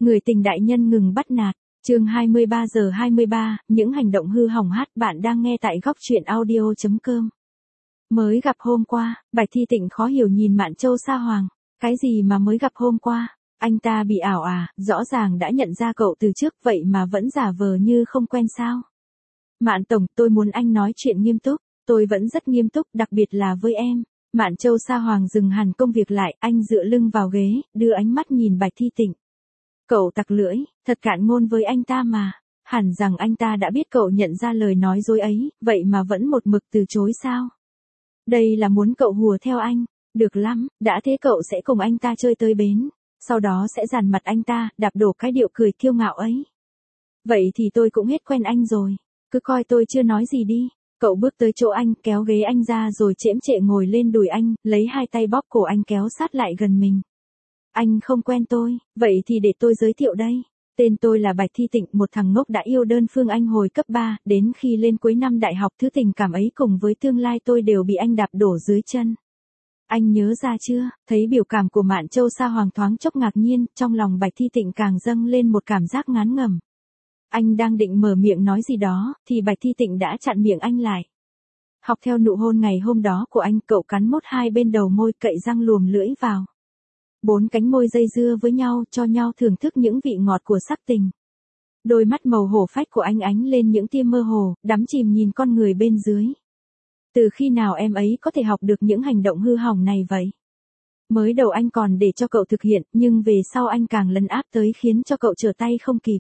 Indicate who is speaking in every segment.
Speaker 1: Người tình đại nhân ngừng bắt nạt. Chương 23:23, những hành động hư hỏng hát. Bạn đang nghe tại góc truyện audio.com. Mới gặp hôm qua, Bạch Thi Tịnh khó hiểu nhìn Mạn Châu Sa Hoàng. Cái gì mà mới gặp hôm qua? Anh ta bị ảo à? Rõ ràng đã nhận ra cậu từ trước vậy mà vẫn giả vờ như không quen sao? Mạn tổng, tôi muốn anh nói chuyện nghiêm túc. Tôi vẫn rất nghiêm túc, đặc biệt là với em. Mạn Châu Sa Hoàng dừng hẳn công việc lại, anh dựa lưng vào ghế, đưa ánh mắt nhìn Bạch Thi Tịnh. Cậu tặc lưỡi, thật cạn ngôn với anh ta mà. Hẳn rằng anh ta đã biết cậu nhận ra lời nói dối ấy, vậy mà vẫn một mực từ chối sao? Đây là muốn cậu hùa theo anh. Được lắm, đã thế cậu sẽ cùng anh ta chơi tới bến. Sau đó sẽ dằn mặt anh ta, đạp đổ cái điệu cười kiêu ngạo ấy. Vậy thì tôi cũng hết quen anh rồi. Cứ coi tôi chưa nói gì đi. Cậu bước tới chỗ anh, kéo ghế anh ra rồi chễm chệ ngồi lên đùi anh, lấy hai tay bóp cổ anh kéo sát lại gần mình. Anh không quen tôi, vậy thì để tôi giới thiệu đây. Tên tôi là Bạch Thi Tịnh, một thằng ngốc đã yêu đơn phương anh hồi cấp 3, đến khi lên cuối năm đại học thứ tình cảm ấy cùng với tương lai tôi đều bị anh đạp đổ dưới chân. Anh nhớ ra chưa? Thấy biểu cảm của Mạn Châu Sa Hoàng thoáng chốc ngạc nhiên, trong lòng Bạch Thi Tịnh càng dâng lên một cảm giác ngán ngẩm. Anh đang định mở miệng nói gì đó, thì Bạch Thi Tịnh đã chặn miệng anh lại. Học theo nụ hôn ngày hôm đó của anh, cậu cắn mốt hai bên đầu môi, cậy răng luồm lưỡi vào. 4 cánh môi dây dưa với nhau, cho nhau thưởng thức những vị ngọt của sắc tình. Đôi mắt màu hổ phách của anh ánh lên những tia mơ hồ, đắm chìm nhìn con người bên dưới. Từ khi nào em ấy có thể học được những hành động hư hỏng này vậy? Mới đầu anh còn để cho cậu thực hiện, nhưng về sau anh càng lấn áp tới khiến cho cậu trở tay không kịp.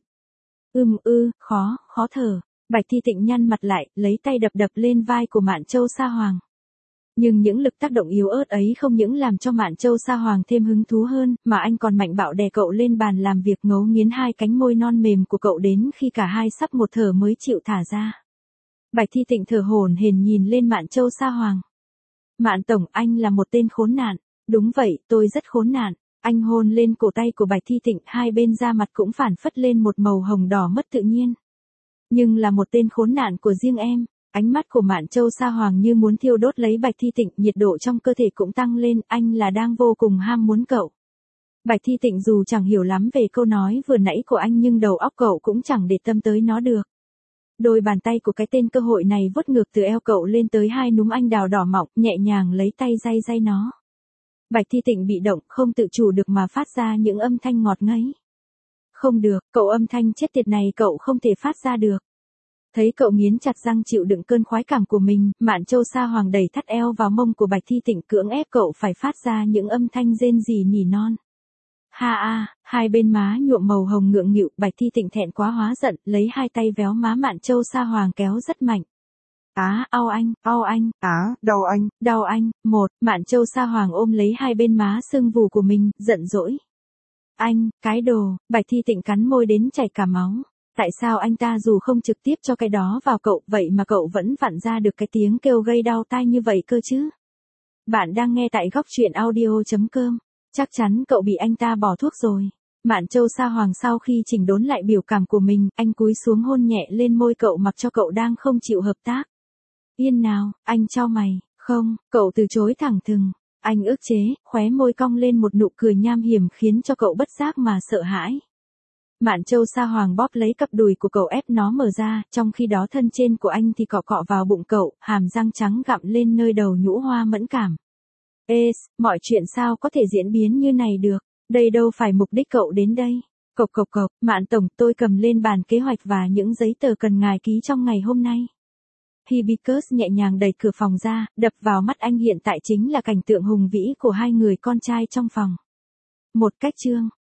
Speaker 1: Khó thở. Bạch Thi Tịnh nhăn mặt lại, lấy tay đập đập lên vai của Mạn Châu Sa Hoàng. Nhưng những lực tác động yếu ớt ấy không những làm cho Mạn Châu Sa Hoàng thêm hứng thú hơn, mà anh còn mạnh bạo đè cậu lên bàn làm việc, ngấu nghiến hai cánh môi non mềm của cậu đến khi cả hai sắp một thở mới chịu thả ra. Bạch Thi Tịnh thở hổn hển nhìn lên Mạn Châu Sa Hoàng. Mạn tổng, anh là một tên khốn nạn. Đúng vậy, tôi rất khốn nạn. Anh hôn lên cổ tay của Bạch Thi Tịnh, hai bên da mặt cũng phản phất lên một màu hồng đỏ mất tự nhiên. Nhưng là một tên khốn nạn của riêng em. Ánh mắt của Mạn Châu Sa Hoàng như muốn thiêu đốt lấy Bạch Thi Tịnh, nhiệt độ trong cơ thể cũng tăng lên, anh là đang vô cùng ham muốn cậu. Bạch Thi Tịnh dù chẳng hiểu lắm về câu nói vừa nãy của anh nhưng đầu óc cậu cũng chẳng để tâm tới nó được. Đôi bàn tay của cái tên cơ hội này vuốt ngược từ eo cậu lên tới hai núm anh đào đỏ mọng, nhẹ nhàng lấy tay day nó. Bạch Thi Tịnh bị động, không tự chủ được mà phát ra những âm thanh ngọt ngấy. Không được, cậu, âm thanh chết tiệt này cậu không thể phát ra được. Thấy cậu nghiến chặt răng chịu đựng cơn khoái cảm của mình, Mạn Châu Sa Hoàng đẩy thắt eo vào mông của Bạch Thi Tịnh, cưỡng ép cậu phải phát ra những âm thanh rên rỉ nỉ non. Hai bên má nhuộm màu hồng ngượng nghịu, Bạch Thi Tịnh thẹn quá hóa giận, lấy hai tay véo má Mạn Châu Sa Hoàng kéo rất mạnh. Đau anh. Đau anh. Mạn Châu Sa Hoàng ôm lấy hai bên má sưng vù của mình, giận dỗi. Anh, cái đồ, Bạch Thi Tịnh cắn môi đến chảy cả máu. Tại sao anh ta dù không trực tiếp cho cái đó vào cậu, vậy mà cậu vẫn vặn ra được cái tiếng kêu gây đau tai như vậy cơ chứ? Bạn đang nghe tại góc truyện audio.com. Chắc chắn cậu bị anh ta bỏ thuốc rồi. Mạn Châu Sa Hoàng sau khi chỉnh đốn lại biểu cảm của mình, anh cúi xuống hôn nhẹ lên môi cậu mặc cho cậu đang không chịu hợp tác. Yên nào, anh chau mày. Không, cậu từ chối thẳng thừng. Anh ức chế, khóe môi cong lên một nụ cười nham hiểm khiến cho cậu bất giác mà sợ hãi. Mạn Châu Sa Hoàng bóp lấy cặp đùi của cậu ép nó mở ra, trong khi đó thân trên của anh thì cọ cọ vào bụng cậu, hàm răng trắng gặm lên nơi đầu nhũ hoa mẫn cảm. Mọi chuyện sao có thể diễn biến như này được, đây đâu phải mục đích cậu đến đây. Cộc, Mạn tổng, tôi cầm lên bàn kế hoạch và những giấy tờ cần ngài ký trong ngày hôm nay. Hibiscus nhẹ nhàng đẩy cửa phòng ra, đập vào mắt anh hiện tại chính là cảnh tượng hùng vĩ của hai người con trai trong phòng. Một cách chương.